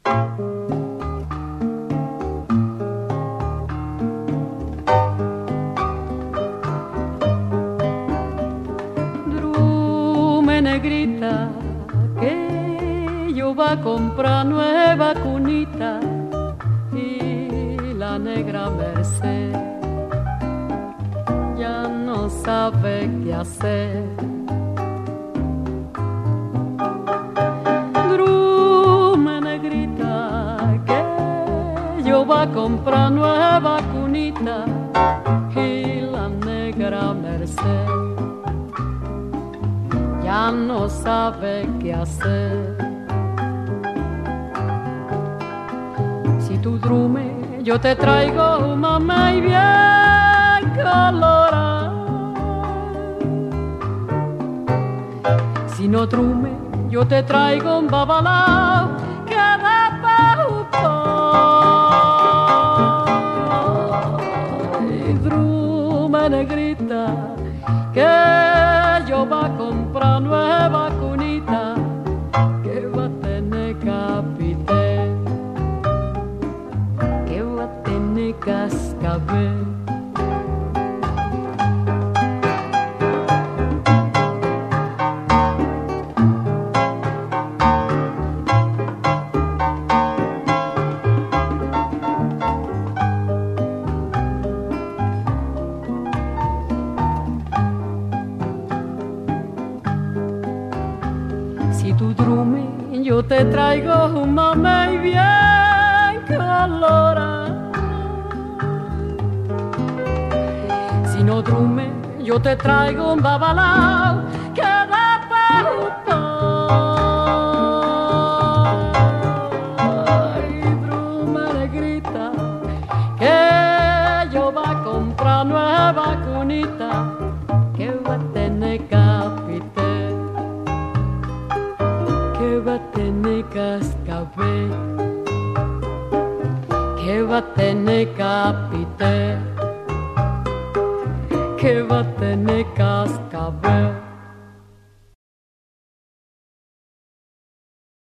Drume negrita, que yo va a comprar nueva cunita y la negra Merced ya no sabe qué hacer. Drume negrita, que yo va a comprar nueva cunita y la negra Merced ya no sabe qué hacer. Si tú drume, yo te traigo mamá y bien colorada. Si no drume, yo te traigo un babalao que da pa' y drume negrita, que yo va a comprar nueva cunita que va a tener capité, que va a tener cascabel. Si tú drume, yo te traigo un mamey bien colorado. Si no drume, yo te traigo un babalao que da pa' y drume negrita, que yo va a comprar nueva cunita que va a tener capité, que va a tener cascabel, que va a tener capité, que va a tener cascabel.